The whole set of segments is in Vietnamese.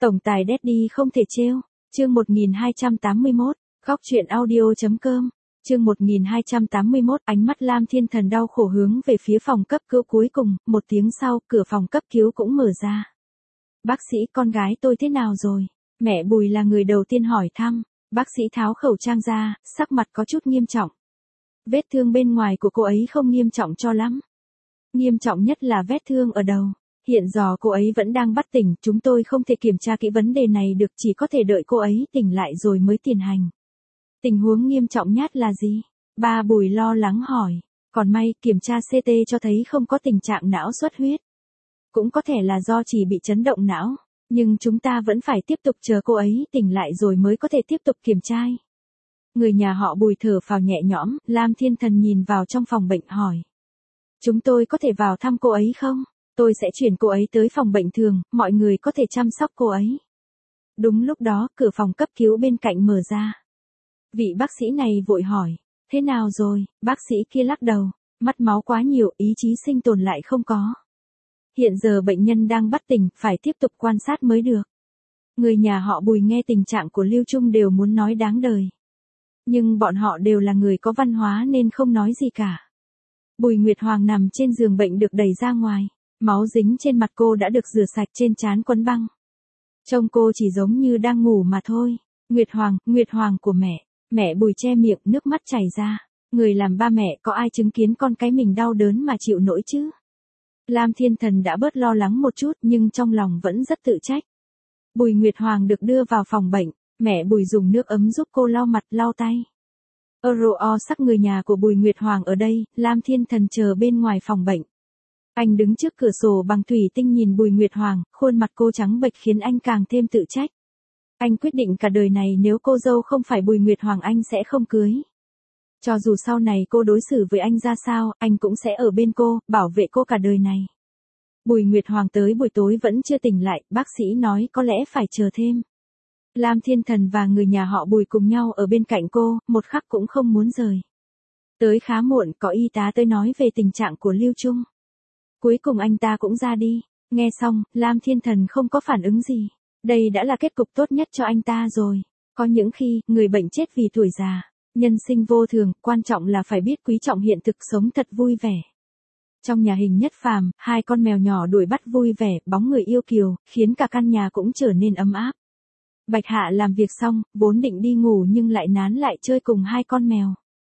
Tổng tài Daddy không thể trêu. Chương 1281, góc truyện audio.com. Chương 1281, ánh mắt Lam Thiên Thần đau khổ hướng về phía phòng cấp cứu cuối cùng, một tiếng sau, cửa phòng cấp cứu cũng mở ra. Bác sĩ, con gái tôi thế nào rồi? Mẹ Bùi là người đầu tiên hỏi thăm. Bác sĩ tháo khẩu trang ra, sắc mặt có chút nghiêm trọng. Vết thương bên ngoài của cô ấy không nghiêm trọng cho lắm. Nghiêm trọng nhất là vết thương ở đầu. Hiện giờ cô ấy vẫn đang bất tỉnh, chúng tôi không thể kiểm tra kỹ vấn đề này được, chỉ có thể đợi cô ấy tỉnh lại rồi mới tiến hành. Tình huống nghiêm trọng nhất là gì? Ba Bùi lo lắng hỏi. Còn may, kiểm tra CT cho thấy không có tình trạng não xuất huyết. Cũng có thể là do chỉ bị chấn động não, nhưng chúng ta vẫn phải tiếp tục chờ cô ấy tỉnh lại rồi mới có thể tiếp tục kiểm tra. Người nhà họ Bùi thở phào nhẹ nhõm, Lam Thiên Thần nhìn vào trong phòng bệnh hỏi. Chúng tôi có thể vào thăm cô ấy không? Tôi sẽ chuyển cô ấy tới phòng bệnh thường, mọi người có thể chăm sóc cô ấy. Đúng lúc đó, cửa phòng cấp cứu bên cạnh mở ra. Vị bác sĩ này vội hỏi, thế nào rồi? Bác sĩ kia lắc đầu, mất máu quá nhiều, ý chí sinh tồn lại không có. Hiện giờ bệnh nhân đang bất tỉnh, phải tiếp tục quan sát mới được. Người nhà họ Bùi nghe tình trạng của Lưu Trung đều muốn nói đáng đời. Nhưng bọn họ đều là người có văn hóa nên không nói gì cả. Bùi Nguyệt Hoàng nằm trên giường bệnh được đẩy ra ngoài. Máu dính trên mặt cô đã được rửa sạch, trên trán quấn băng. Trông cô chỉ giống như đang ngủ mà thôi. Nguyệt Hoàng của mẹ. Mẹ Bùi che miệng, nước mắt chảy ra. Người làm ba mẹ có ai chứng kiến con cái mình đau đớn mà chịu nổi chứ? Lam Thiên Thần đã bớt lo lắng một chút nhưng trong lòng vẫn rất tự trách. Bùi Nguyệt Hoàng được đưa vào phòng bệnh. Mẹ Bùi dùng nước ấm giúp cô lau mặt lau tay. Sắc người nhà của Bùi Nguyệt Hoàng ở đây, Lam Thiên Thần chờ bên ngoài phòng bệnh. Anh đứng trước cửa sổ bằng thủy tinh nhìn Bùi Nguyệt Hoàng, khuôn mặt cô trắng bệch khiến anh càng thêm tự trách. Anh quyết định cả đời này nếu cô dâu không phải Bùi Nguyệt Hoàng anh sẽ không cưới. Cho dù sau này cô đối xử với anh ra sao, anh cũng sẽ ở bên cô, bảo vệ cô cả đời này. Bùi Nguyệt Hoàng tới buổi tối vẫn chưa tỉnh lại, bác sĩ nói có lẽ phải chờ thêm. Lam Thiên Thần và người nhà họ Bùi cùng nhau ở bên cạnh cô, một khắc cũng không muốn rời. Tới khá muộn, có y tá tới nói về tình trạng của Lưu Trung. Cuối cùng anh ta cũng ra đi. Nghe xong, Lam Thiên Thần không có phản ứng gì. Đây đã là kết cục tốt nhất cho anh ta rồi. Có những khi, người bệnh chết vì tuổi già. Nhân sinh vô thường, quan trọng là phải biết quý trọng hiện thực, sống thật vui vẻ. Trong nhà Hình Nhất Phàm, hai con mèo nhỏ đuổi bắt vui vẻ, bóng người yêu kiều, khiến cả căn nhà cũng trở nên ấm áp. Bạch Hạ làm việc xong, vốn định đi ngủ nhưng lại nán lại chơi cùng hai con mèo.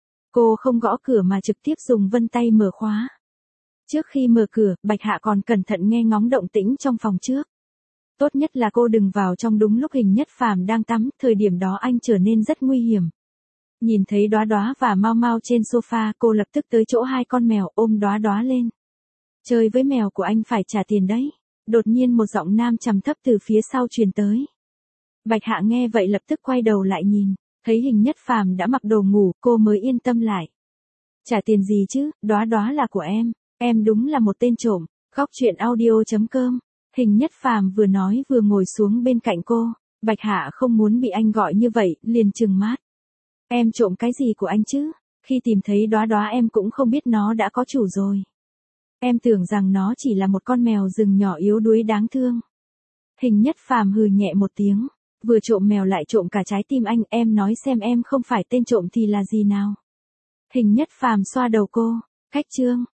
Cô không gõ cửa mà trực tiếp dùng vân tay mở khóa. Trước khi mở cửa, Bạch Hạ còn cẩn thận nghe ngóng động tĩnh trong phòng trước. Tốt nhất là cô đừng vào trong đúng lúc Hình Nhất Phàm đang tắm, thời điểm đó anh trở nên rất nguy hiểm. Nhìn thấy Đóa Đóa và Mau Mau trên sofa, cô lập tức tới chỗ hai con mèo, ôm Đóa Đóa lên. Chơi với mèo của anh phải trả tiền đấy. Đột nhiên một giọng nam trầm thấp từ phía sau truyền tới. Bạch Hạ nghe vậy lập tức quay đầu lại nhìn, thấy Hình Nhất Phàm đã mặc đồ ngủ, cô mới yên tâm lại. Trả tiền gì chứ, Đóa Đóa là của em đúng là một tên trộm. Góc truyện audio.com. Hình Nhất Phàm vừa nói vừa ngồi xuống bên cạnh cô. Bạch Hạ không muốn bị anh gọi như vậy, liền trừng mắt. Em trộm cái gì của anh chứ? Khi tìm thấy Đóa Đóa em cũng không biết nó đã có chủ rồi. Em tưởng rằng nó chỉ là một con mèo rừng nhỏ yếu đuối đáng thương. Hình Nhất Phàm hừ nhẹ một tiếng. Vừa trộm mèo lại trộm cả trái tim anh, em nói xem em không phải tên trộm thì là gì nào? Hình Nhất Phàm xoa đầu cô. Khách trương,